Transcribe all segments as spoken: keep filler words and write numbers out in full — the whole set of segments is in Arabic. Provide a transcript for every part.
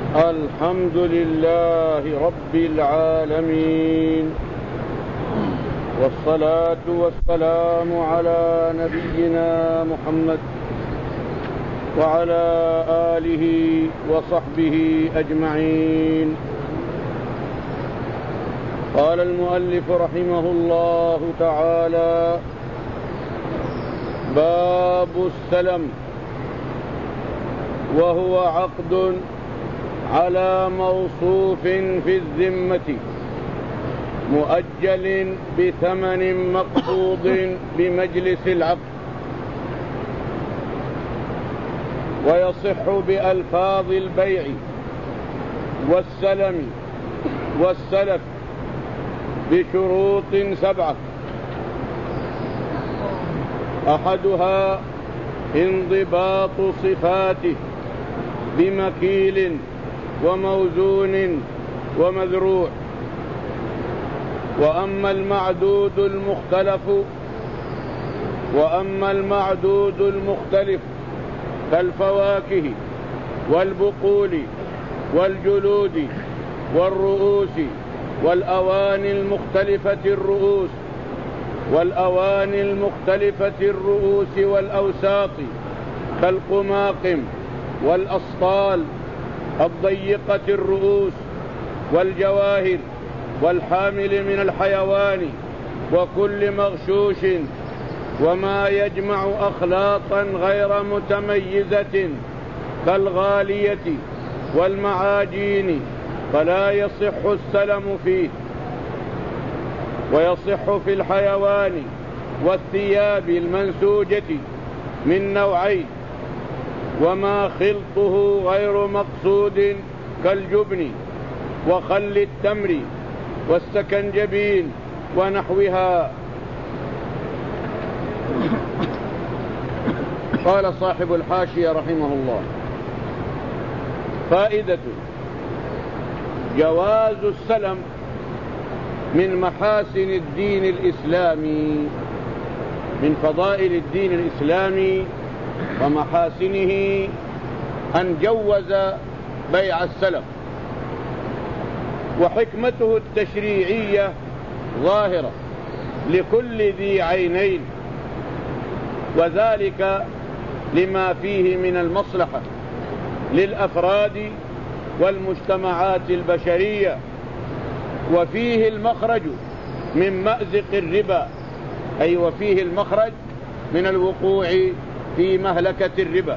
الحمد لله رب العالمين، والصلاة والسلام على نبينا محمد وعلى آله وصحبه أجمعين. قال المؤلف رحمه الله تعالى: باب السلم، وهو عقد على موصوف في الذمة مؤجل بثمن مقبوض بمجلس العقد، ويصح بألفاظ البيع والسلم والسلف بشروط سبعة: أحدها انضباط صفاته بمكيل وموزون ومذروع. وأما المعدود المختلف وأما المعدود المختلف كالفواكه والبقول والجلود والرؤوس والأواني المختلفة الرؤوس والأواني المختلفة الرؤوس والأوساط كالقماقم والأسطال الضيقة الرؤوس والجواهر والحامل من الحيوان وكل مغشوش، وما يجمع أخلاطا غير متميزة كالغالية والمعاجين فلا يصح السلم فيه. ويصح في الحيوان والثياب المنسوجة من نوعين: وما خلطه غير مقصود كالجبن وخل التمر والسكنجبين ونحوها. قال صاحب الحاشية رحمه الله: فائدة: جواز السلم من محاسن الدين الإسلامي، من فضائل الدين الإسلامي ومحاسنه أن جوز بيع السلم، وحكمته التشريعية ظاهرة لكل ذي عينين، وذلك لما فيه من المصلحة للأفراد والمجتمعات البشرية، وفيه المخرج من مأزق الربا، أي وفيه المخرج من الوقوع في مهلكة الربا.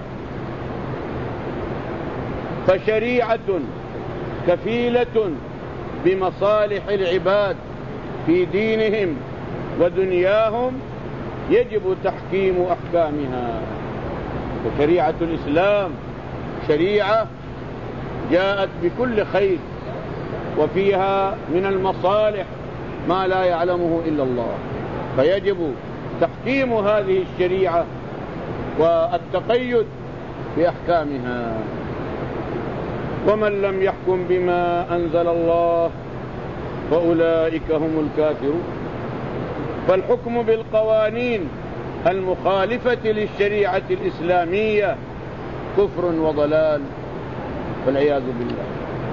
فشريعة كفيلة بمصالح العباد في دينهم ودنياهم يجب تحكيم أحكامها. وشريعة الإسلام شريعة جاءت بكل خير، وفيها من المصالح ما لا يعلمه إلا الله، فيجب تحكيم هذه الشريعة والتقيد بأحكامها. ومن لم يحكم بما أنزل الله فأولئك هم الكافرون. فالحكم بالقوانين المخالفة للشريعة الإسلامية كفر وضلال والعياذ بالله.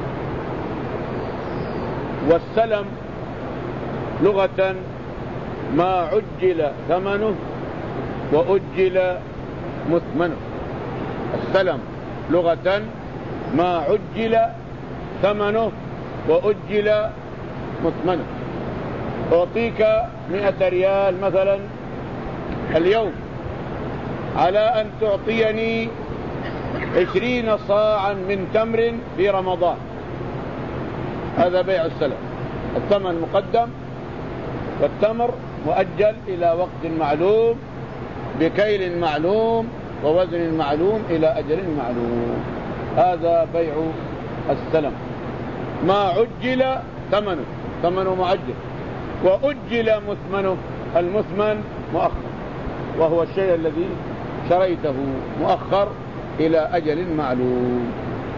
والسلم لغة ما عجل ثمنه وأجل مثمنه. السلم لغة ما عجل ثمنه وأجل مثمنه. أعطيك مئة ريال مثلا اليوم على أن تعطيني عشرين صاعا من تمر في رمضان، هذا بيع السلم. الثمن مقدم والتمر مؤجل إلى وقت معلوم بكيل معلوم ووزن معلوم إلى أجل معلوم، هذا بيع السلم. ما عجل ثمنه، ثمنه معجل، وأجل مثمنه، المثمن مؤخر، وهو الشيء الذي شريته مؤخر إلى أجل معلوم.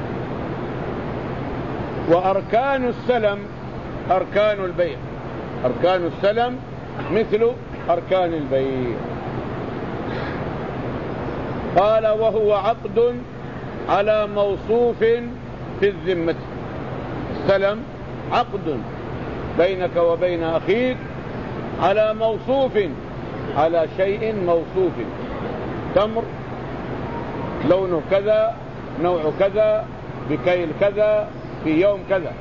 وأركان السلم أركان البيع، أركان السلم مثل أركان البيع. قال: وهو عقد على موصوف في الذمة. السلم عقد بينك وبين أخيك على موصوف، على شيء موصوف، تمر لونه كذا، نوع كذا، بكيل كذا، في يوم كذا،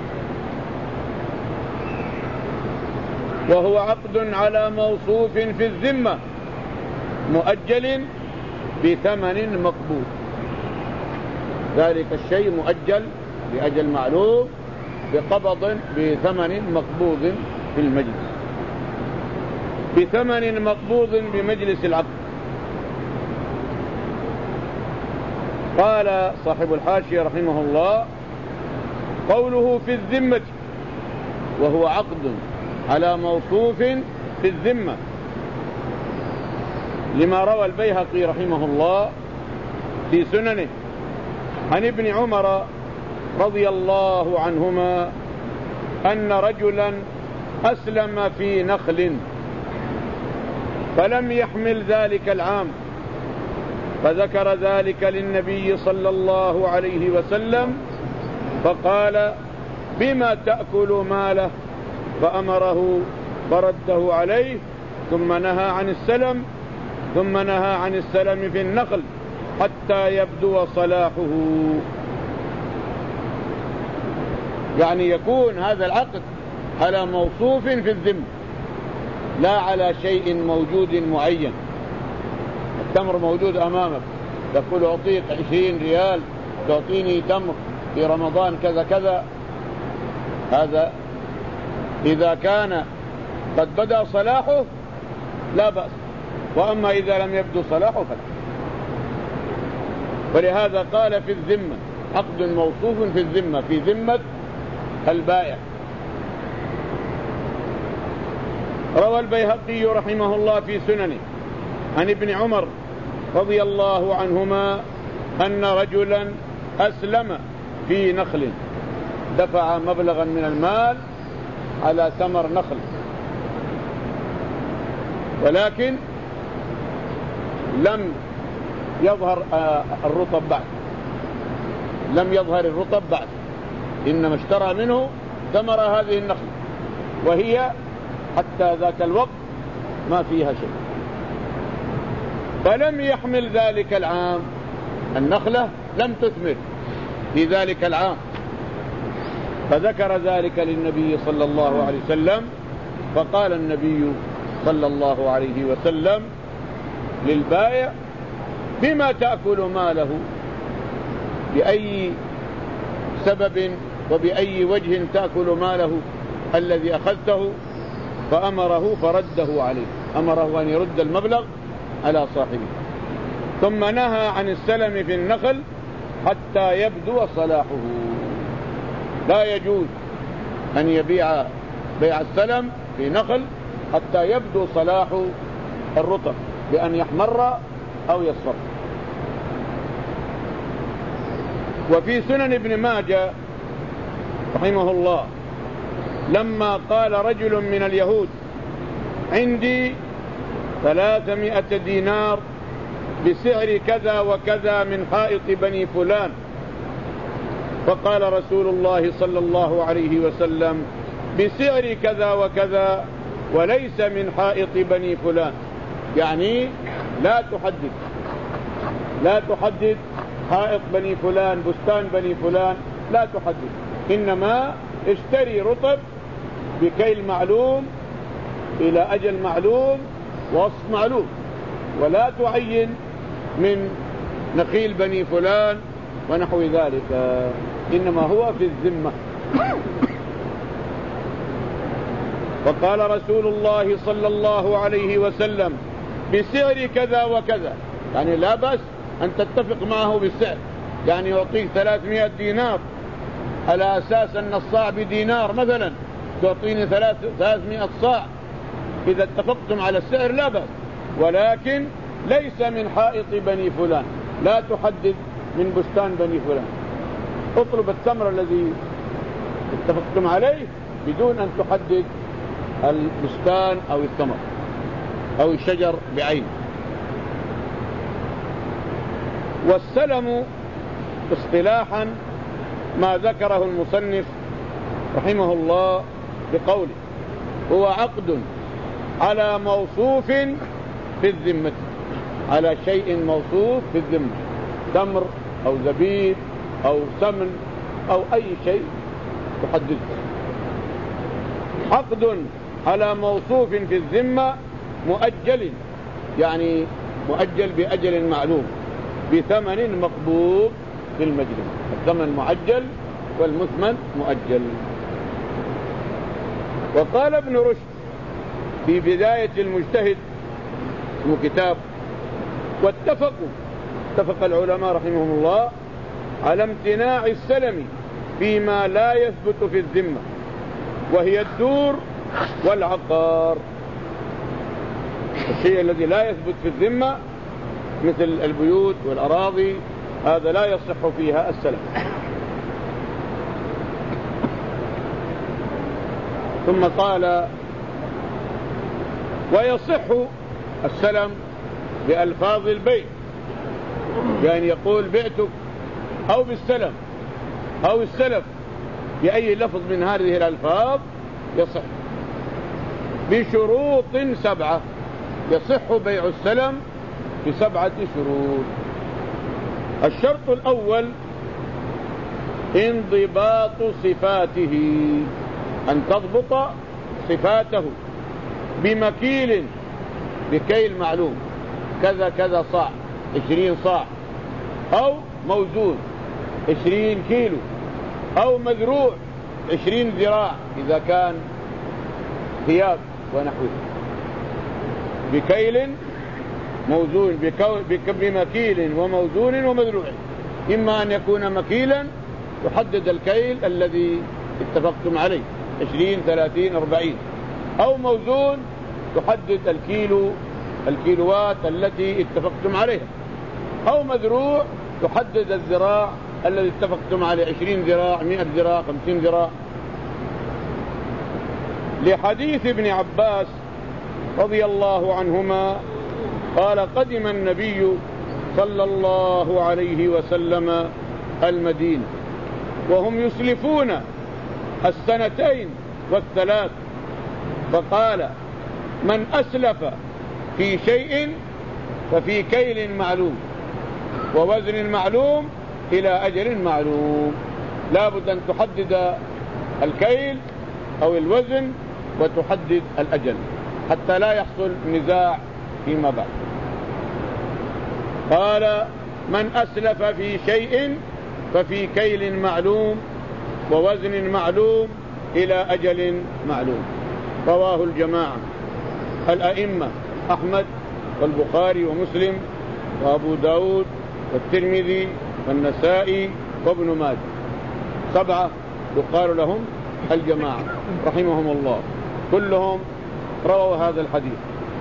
وهو عقد على موصوف في الذمة مؤجل بثمن مقبول. ذلك الشيء مؤجل بأجل معلوم بقبض بثمن مقبوض في المجلس، بثمن مقبوض بمجلس العقد. قال صاحب الحاشية رحمه الله: قوله في الذمة وهو عقد على موصوف في الذمة، لما روى البيهقي رحمه الله في سننه عن ابن عمر رضي الله عنهما أن رجلا أسلم في نخل فلم يحمل ذلك العام، فذكر ذلك للنبي صلى الله عليه وسلم فقال: بما تأكل ماله؟ فأمره فرده عليه، ثم نهى عن السلم ثم نهى عن السلم في النخل حتى يبدو صلاحه. يعني يكون هذا العقد على موصوف في الذمة، لا على شيء موجود معين. التمر موجود أمامك، تقول أعطيك عشرين ريال تعطيني تمر في رمضان كذا كذا، هذا إذا كان قد بدأ صلاحه لا بأس، وأما إذا لم يبدو صلاحه فلا. ولهذا قال في الذمة، عقد موصوف في الذمة، في ذمة البائع. روى البيهقي رحمه الله في سننه عن ابن عمر رضي الله عنهما أن رجلا أسلم في نخل، دفع مبلغا من المال على ثمر نخل، ولكن لم يظهر الرطب بعد، لم يظهر الرطب بعد، إنما اشترى منه ثمر هذه النخل، وهي حتى ذاك الوقت ما فيها شيء. فلم يحمل ذلك العام، النخلة لم تثمر في ذلك العام، فذكر ذلك للنبي صلى الله عليه وسلم، فقال النبي صلى الله عليه وسلم للبائع: بما تأكل ماله؟ بأي سبب وبأي وجه تأكل ماله الذي أخذته؟ فأمره فرده عليه، أمره أن يرد المبلغ على صاحبه، ثم نهى عن السلم في النخل حتى يبدو صلاحه. لا يجوز أن يبيع بيع السلم في نخل حتى يبدو صلاح الرطب بأن يحمر أو يصفر. وفي سنن ابن ماجه رحمه الله لما قال رجل من اليهود: عندي ثلاثمائة دينار بسعر كذا وكذا من حائط بني فلان، فقال رسول الله صلى الله عليه وسلم: بسعر كذا وكذا وليس من حائط بني فلان. يعني لا تحدد، لا تحدد حائط بني فلان، بستان بني فلان، لا تحدد، إنما اشتري رطب بكيل معلوم إلى أجل معلوم ووصف معلوم، ولا تعين من نخيل بني فلان ونحو ذلك، إنما هو في الذمة. فقال رسول الله صلى الله عليه وسلم: بسعر كذا وكذا، يعني لا بأس أن تتفق معه بالسعر، يعني يعطيك ثلاثمائة دينار على أساس أن الصاع بدينار مثلا، تعطيني ثلاثمائة صاع، إذا اتفقتم على السعر لا بأس، ولكن ليس من حائط بني فلان، لا تحدد من بستان بني فلان، اطلب التمر الذي اتفقتم عليه بدون أن تحدد البستان أو الثمر أو الشجر بعين. والسلم اصطلاحا ما ذكره المصنف رحمه الله بقوله هو عقد على موصوف في الذمة، على شيء موصوف في الذمة، تمر أو زبيب أو سمن أو أي شيء تحدده. عقد على موصوف في الذمة مؤجل، يعني مؤجل بأجل معلوم بثمن مقبوض في المجلس، الثمن معجل والمثمن مؤجل. وقال ابن رشد في بداية المجتهد، اسمه كتاب، واتفقوا اتفق العلماء رحمهم الله على امتناع السلم فيما لا يثبت في الذمة، وهي الدور والعقار. الشيء الذي لا يثبت في الذمة مثل البيوت والأراضي هذا لا يصح فيها السلم. ثم قال ويصح السلم بألفاظ البيع، يعني يقول بعتك أو بالسلم أو السلف، بأي لفظ من هذه الألفاظ يصح بشروط سبعة. يصح بيع السلم بسبعة شروط. الشرط الأول انضباط صفاته، أن تضبط صفاته بمكيل، بكيل معلوم، كذا كذا صاع، عشرين صاع، أو موزون عشرين كيلو، أو مذروع عشرين ذراع إذا كان ثياب ونحوه، بكيل موزون، بمكيل وموزون ومذروع. إما أن يكون مكيلا يحدد الكيل الذي اتفقتم عليه عشرين ثلاثين أربعين، أو موزون تحدد الكيلو الكيلوات التي اتفقتم عليها، أو مذروع تحدد الذراع الذي اتفقتم عليه عشرين ذراع مئة ذراع خمسين ذراع. لحديث ابن عباس رضي الله عنهما قال قدم النبي صلى الله عليه وسلم المدينة وهم يسلفون السنتين والثلاث، فقال من أسلف في شيء ففي كيل معلوم ووزن معلوم إلى أجل معلوم. لا بد أن تحدد الكيل أو الوزن وتحدد الأجل حتى لا يحصل نزاع فيما بعد. قال من أسلف في شيء ففي كيل معلوم ووزن معلوم إلى أجل معلوم. رواه الجماعة الأئمة أحمد والبخاري ومسلم وأبو داود والترمذي والنسائي وابن ماجه، سبعة يقال لهم الجماعة رحمهم الله، كلهم رووا هذا الحديث.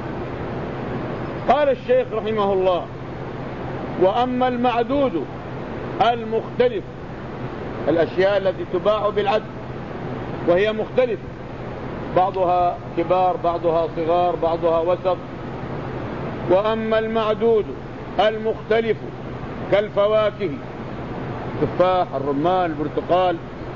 قال الشيخ رحمه الله وأما المعدود المختلف، الأشياء التي تباع بالعد وهي مختلفة، بعضها كبار بعضها صغار بعضها وسط. وأما المعدود المختلف كالفواكه، التفاح الرمان البرتقال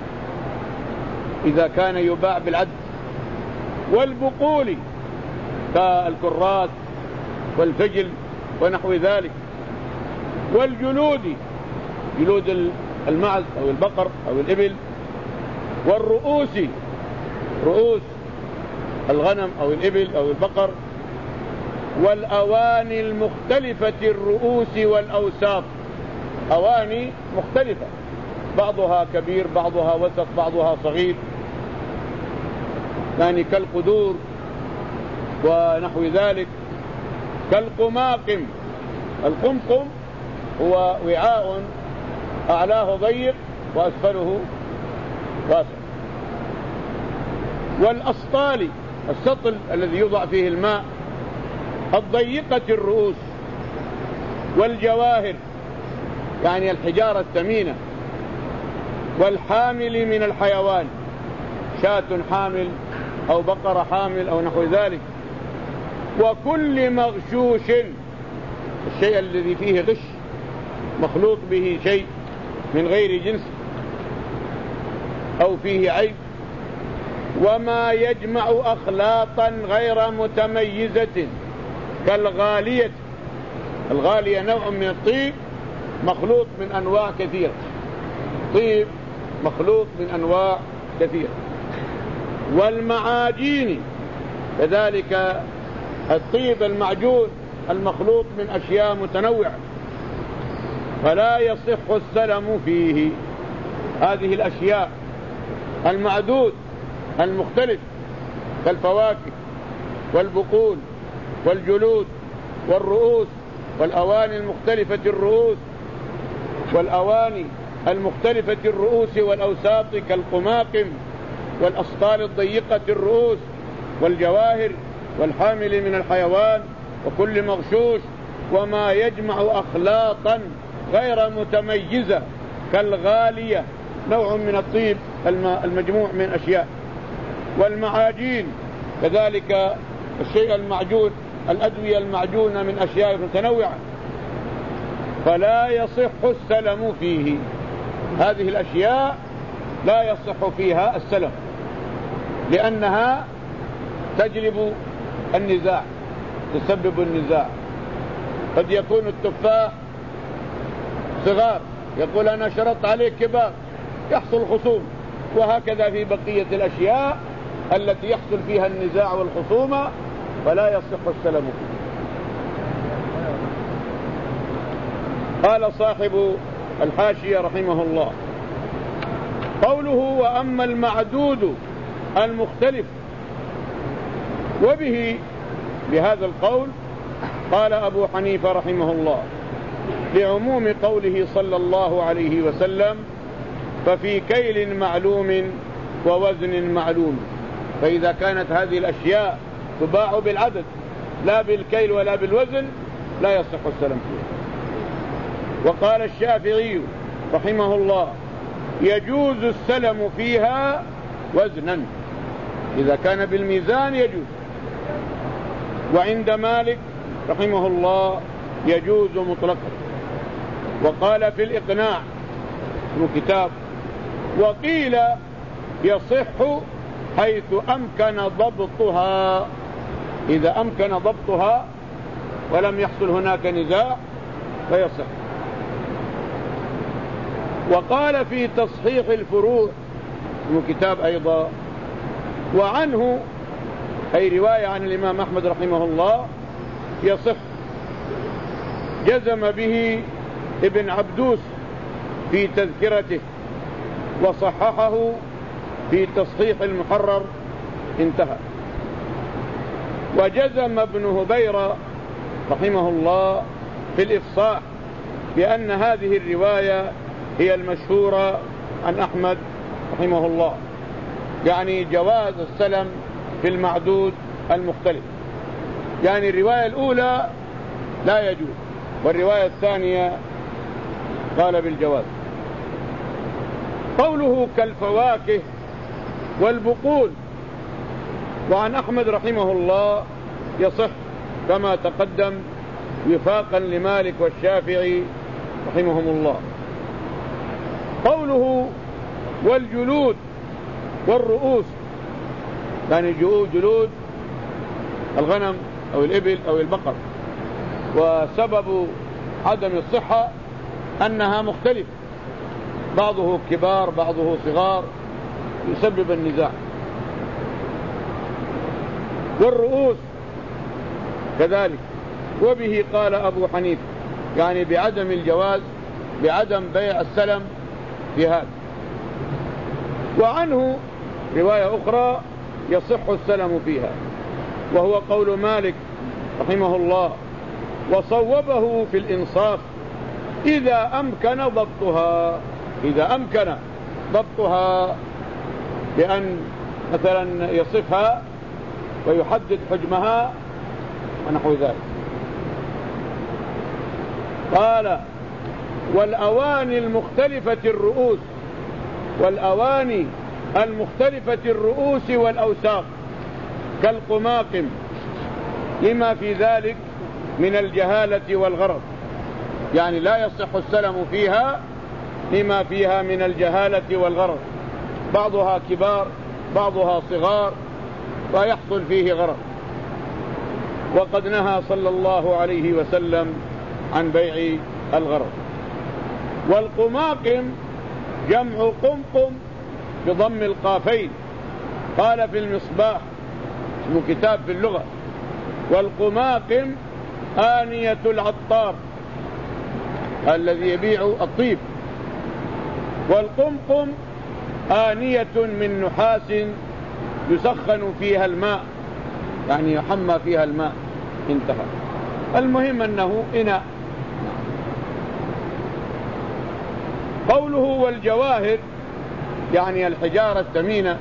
إذا كان يباع بالعد، والبقول كالكرات والفجل ونحو ذلك، والجلود جلود المعز أو البقر أو الإبل، والرؤوس رؤوس الغنم أو الإبل أو البقر، والأواني المختلفة الرؤوس والأوساط، أواني مختلفة بعضها كبير بعضها وسط بعضها صغير، يعني كالقدور ونحو ذلك، كالقماقم. القمقم هو وعاء أعلاه ضيق وأسفله واسع. والأسطال السطل الذي يوضع فيه الماء الضيقة الرؤوس. والجواهر يعني الحجارة الثمينة. والحامل من الحيوان، شاة حامل أو بقرة حامل أو نحو ذلك. وكل مغشوش، الشيء الذي فيه غش مخلوط به شيء من غير جنس. أو فيه عيب، وما يجمع أخلاطا غير متميزة كالغالية. الغالية نوع من الطيب مخلوط من أنواع كثيرة، طيب مخلوط من أنواع كثيرة. والمعاجين كذلك الطيب المعجون المخلوط من أشياء متنوعة، فلا يصح السلم فيه. هذه الأشياء المعدود المختلف كالفواكه والبقول والجلود والرؤوس والأواني المختلفة الرؤوس والأواني المختلفة الرؤوس والأوساط كالقماقم والأسطال الضيقة الرؤوس والجواهر والحامل من الحيوان وكل مغشوش، وما يجمع أخلاطا غير متميزة كالغالية نوع من الطيب المجموع من أشياء. والمعاجين كذلك الشيء المعجون، الأدوية المعجونة من أشياء متنوعة، فلا يصح السلم فيه. هذه الأشياء لا يصح فيها السلم لأنها تجلب النزاع، تسبب النزاع. قد يكون التفاح صغار يقول أنا شرطت عليك كبار، يحصل خصوم. وهكذا في بقية الأشياء التي يحصل فيها النزاع والخصومة فلا يصح السلم فيه. قال صاحب الحاشية رحمه الله: قوله وأما المعدود المختلف، وبه بهذا القول قال أبو حنيفة رحمه الله لعموم قوله صلى الله عليه وسلم: ففي كيل معلوم ووزن معلوم. فإذا كانت هذه الأشياء تباع بالعدد لا بالكيل ولا بالوزن لا يصح السلم فيها. وقال الشافعي رحمه الله: يجوز السلم فيها وزنا، إذا كان بالميزان يجوز. وعند مالك رحمه الله يجوز مطلقا. وقال في الإقناع في كتاب: وقيل يصح حيث أمكن ضبطها، إذا أمكن ضبطها ولم يحصل هناك نزاع فيصح. وقال في تصحيح الفروع في كتاب أيضا: وعنه أي رواية عن الإمام أحمد رحمه الله يصح. جزم به ابن عبدوس في تذكرته، وصححه في تصحيح المحرر، انتهى. وجزم ابن هبيرة رحمه الله في الإفصاح بأن هذه الرواية هي المشهورة عن أحمد رحمه الله، يعني جواز السلم في المعدود المختلف. يعني الرواية الأولى لا يجوز، والرواية الثانية قال بالجواز. قوله كالفواكه والبقول، وعن أحمد رحمه الله يصح كما تقدم وفاقا لمالك والشافعي رحمهم الله. قوله والجلود والرؤوس، يعني جلود الغنم أو الإبل أو البقر، وسبب عدم الصحة أنها مختلفة، بعضه كبار بعضه صغار، يسبب النزاع. والرؤوس كذلك، وبه قال أبو حنيفة، يعني بعدم الجواز، بعدم بيع السلم في هذا. وعنه رواية أخرى يصح السلم فيها، وهو قول مالك رحمه الله، وصوبه في الإنصاف إذا أمكن ضبطها، إذا أمكن ضبطها بأن مثلا يصفها ويحدد حجمها ونحو ذلك. قال والأواني المختلفة الرؤوس، والأواني المختلفة الرؤوس والأوساق كالقماقم، لما في ذلك من الجهالة والغرض، يعني لا يصح السلم فيها لما فيها من الجهالة والغرض. بعضها كبار بعضها صغار ويحصل فيه غرق. وقد نهى صلى الله عليه وسلم عن بيع الغرق. والقماقم جمع قمقم بضم القافين. قال في المصباح، اسمه كتاب في اللغة، والقماقم آنية العطار الذي يبيع الطيب، والقمقم آنية من نحاس يسخن فيها الماء، يعني يحمى فيها الماء. انتهى. المهم أنه إناء. قوله والجواهر يعني الحجارة الثمينة.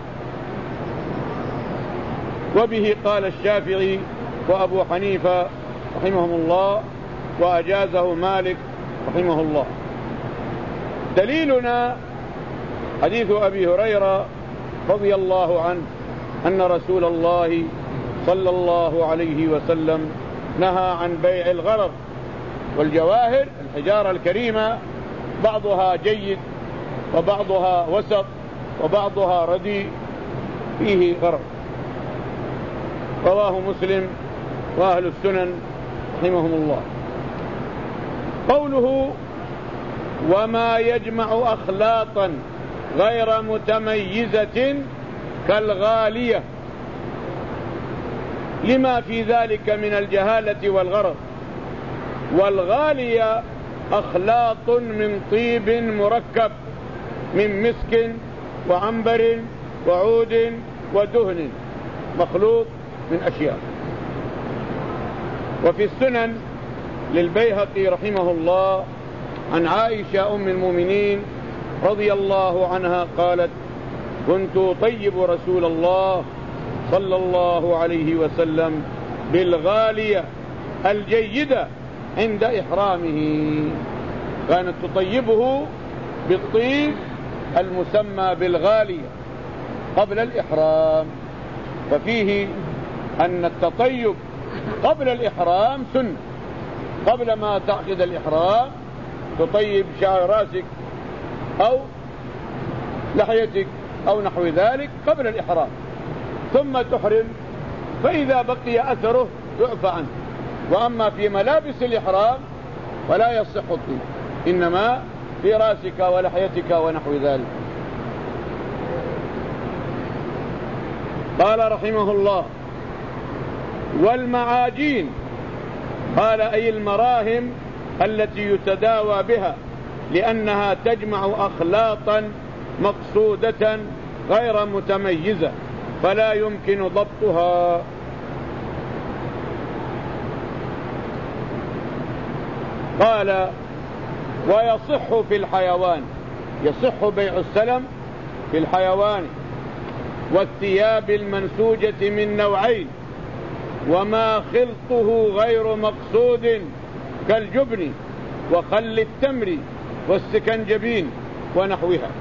وبه قال الشافعي وأبو حنيفة رحمهم الله، وأجازه مالك رحمه الله. دليلنا حديث أبي هريرة رضي الله عنه أن رسول الله صلى الله عليه وسلم نهى عن بيع الغرض والجواهر، الحجارة الكريمة، بعضها جيد وبعضها وسط وبعضها رديء فيه غرض. رواه مسلم وأهل السنن رحمهم الله. قوله وما يجمع أخلاطا غير متميزة كالغالية، لما في ذلك من الجهالة والغرض. والغالية أخلاط من طيب مركب من مسك وعنبر وعود ودهن مخلوط من أشياء. وفي السنن للبيهقي رحمه الله عن عائشة أم المؤمنين رضي الله عنها قالت: كنت أطيب رسول الله صلى الله عليه وسلم بالغالية الجيدة عند إحرامه. كانت تطيبه بالطيب المسمى بالغالية قبل الإحرام. ففيه أن التطيب قبل الإحرام سنة. قبل ما تعقد الإحرام تطيب شعر راسك أو لحيتك أو نحو ذلك قبل الإحرام، ثم تحرم، فإذا بقي أثره يعفى عنه. وأما في ملابس الإحرام فلا يصح الطيب، إنما في راسك ولحيتك ونحو ذلك. قال رحمه الله: والمعاجين، قال أي المراهم التي يتداوى بها، لأنها تجمع أخلاطا مقصودة غير متميزة فلا يمكن ضبطها. قال: ويصح في الحيوان، يصح بيع السلم في الحيوان والثياب المنسوجة من نوعين، وما خلطه غير مقصود كالجبن وخل التمر والسكنجبين ونحوها.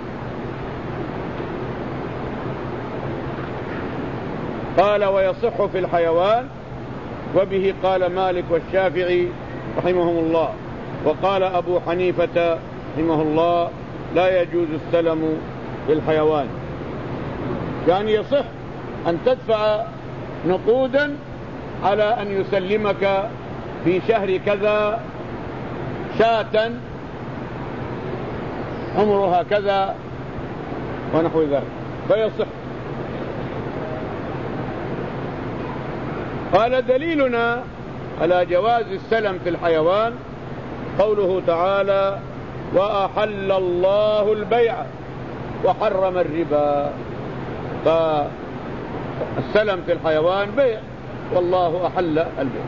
قال: ويصح في الحيوان. وبه قال مالك والشافعي رحمهم الله. وقال أبو حنيفة رحمه الله: لا يجوز السلم في الحيوان. يعني يصح أن تدفع نقودا على أن يسلمك في شهر كذا شاة عمرها كذا ونحو ذلك، فيصح. قال: دليلنا على جواز السلم في الحيوان قوله تعالى: وأحل الله البيع وحرم الربا. فالسلم في الحيوان بيع، والله أحل البيع.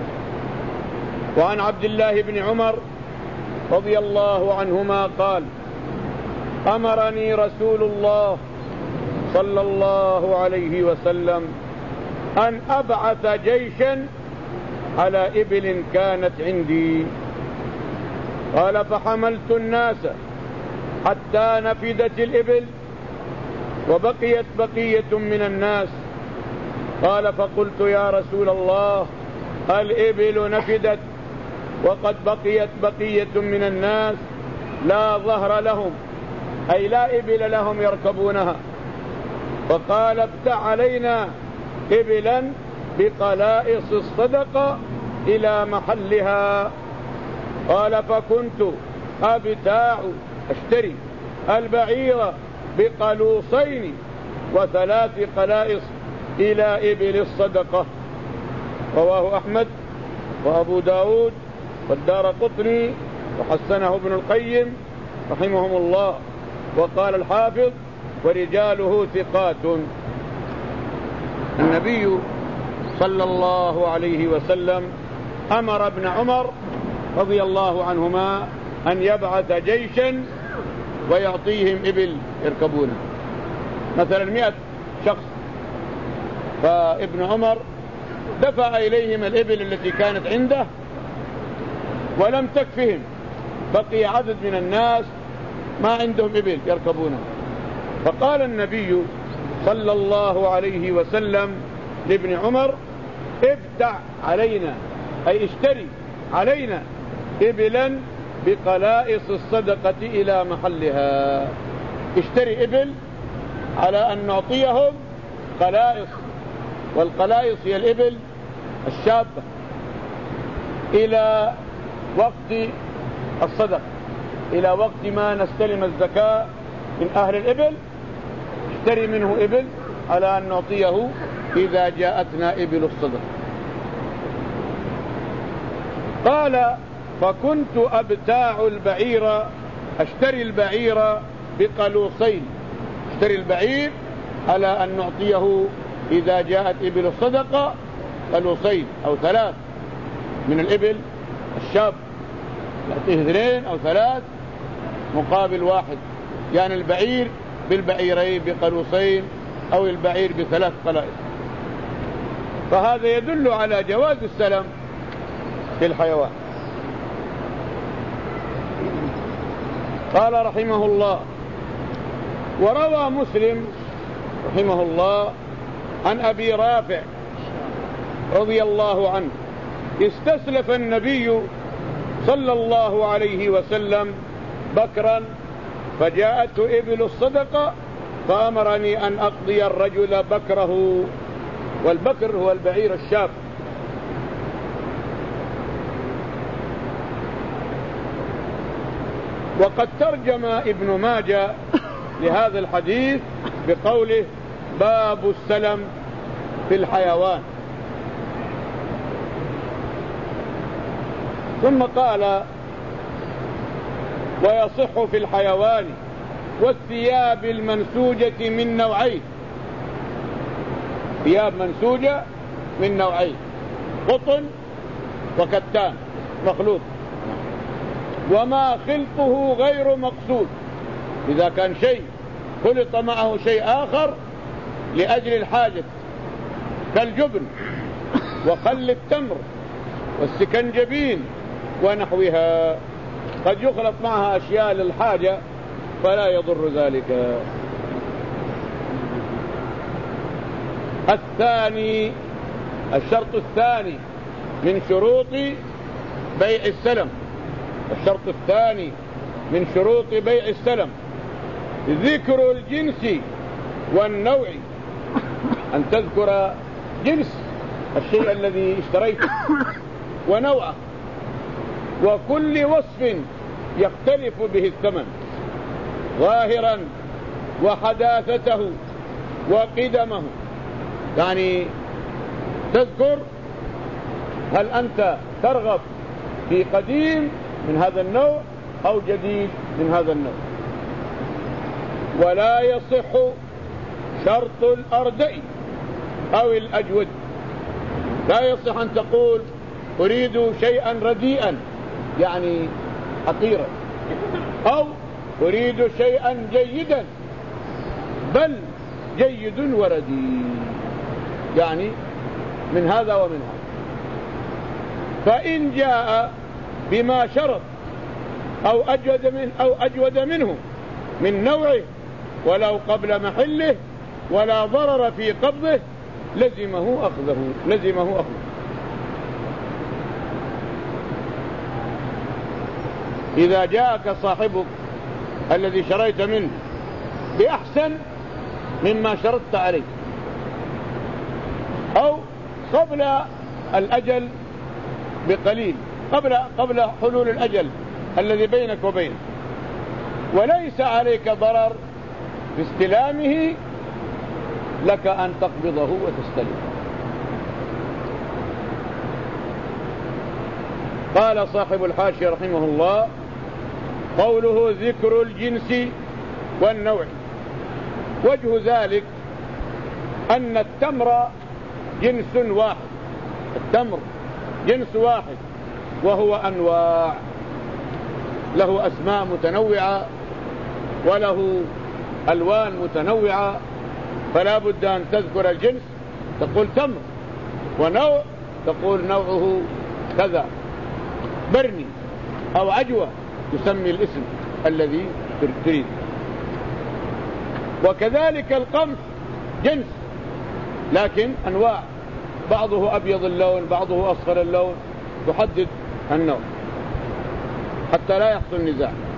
وعن عبد الله بن عمر رضي الله عنهما قال: أمرني رسول الله صلى الله عليه وسلم أن أبعث جيشا على إبل كانت عندي. قال: فحملت الناس حتى نفدت الإبل وبقيت بقية من الناس. قال: فقلت: يا رسول الله، الإبل نفدت وقد بقيت بقية من الناس لا ظهر لهم، أي لا إبل لهم يركبونها. فقال ابتع علينا إبلا بقلائص الصدقة إلى محلها. قال فكنت أبتاع أشتري البعير بقلوصين وثلاث قلائص إلى إبل الصدقة. رواه أحمد وأبو داود والدارقطني وحسنه ابن القيم رحمهم الله. وقال الحافظ ورجاله ثقات. النبي صلى الله عليه وسلم أمر ابن عمر رضي الله عنهما أن يبعث جيشا ويعطيهم إبل يركبونه، مثلا مئة شخص، فابن عمر دفع إليهم الإبل التي كانت عنده ولم تكفهم، بقي عدد من الناس ما عندهم إبل يركبونها. فقال النبي صلى الله عليه وسلم لابن عمر ابتع علينا، أي اشتري علينا إبلا بقلائص الصدقة إلى محلها. اشتري إبل على أن نعطيهم قلائص، والقلائص هي الإبل الشابة، إلى وقت الصدقة، إلى وقت ما نستلم الزكاة من أهل الإبل اشتري منه إبل على أن نعطيه إذا جاءتنا إبل الصدقة. قال فكنت أبتاع البعير، أشتري البعير بقلوصين، اشتري البعير على أن نعطيه إذا جاءت إبل الصدقة قلوصين أو ثلاث من الإبل الشاب، نعطيه اثنين أو ثلاث مقابل واحد، يعني البعير بالبعيرين بقلوصين أو البعير بثلاث قلائص. فهذا يدل على جواز السلم في الحيوان. قال رحمه الله وروى مسلم رحمه الله عن أبي رافع رضي الله عنه استسلف النبي صلى الله عليه وسلم بكرا فجاءت إبل الصدقة فأمرني أن أقضي الرجل بكره، والبكر هو البعير الشاب. وقد ترجم ابن ماجه لهذا الحديث بقوله باب السلم في الحيوان. ثم قال ويصح في الحيوان والثياب المنسوجة من نوعين، ثياب منسوجة من نوعين، قطن وكتان مخلوط، وما خلطه غير مقصود، إذا كان شيء خلط معه شيء آخر لأجل الحاجة كالجبن وخل التمر والسكنجبين ونحوها، قد يخلط معها أشياء للحاجة فلا يضر ذلك. الثاني الشرط الثاني من شروط بيع السلم، الشرط الثاني من شروط بيع السلم ذكر الجنس والنوع، أن تذكر جنس الشيء الذي اشتريته ونوعه وكل وصف يختلف به الثمن ظاهرا وحداثته وقدمه، يعني تذكر هل أنت ترغب في قديم من هذا النوع أو جديد من هذا النوع. ولا يصح شرط الأردئ أو الأجود، لا يصح أن تقول أريد شيئا رديئا يعني حقيرا، أو أريد شيئا جيدا، بل جيد ورديء، يعني من هذا ومن هذا. فإن جاء بما شرط أو أجود منه أو أجود منه من نوعه ولو قبل محله ولا ضرر في قبضه لزمه أخذه لزمه أخذه إذا جاءك صاحبك الذي شريت منه بأحسن مما شرطت عليه، أو قبل الأجل بقليل، قبل قبل حلول الأجل الذي بينك وبينه، وليس عليك ضرر في استلامه، لك أن تقبضه وتستلمه. قال صاحب الحاشية رحمه الله: قوله ذكر الجنس والنوع، وجه ذلك أن التمر جنس واحد، التمر جنس واحد وهو أنواع، له أسماء متنوعة وله ألوان متنوعة، فلا بد أن تذكر الجنس تقول تمر، ونوع تقول نوعه كذا، برني أو عجوة تسمي الاسم الذي تريد. وكذلك القمح جنس لكن أنواع، بعضه أبيض اللون بعضه أصفر اللون، تحدد النوع حتى لا يحصل نزاع.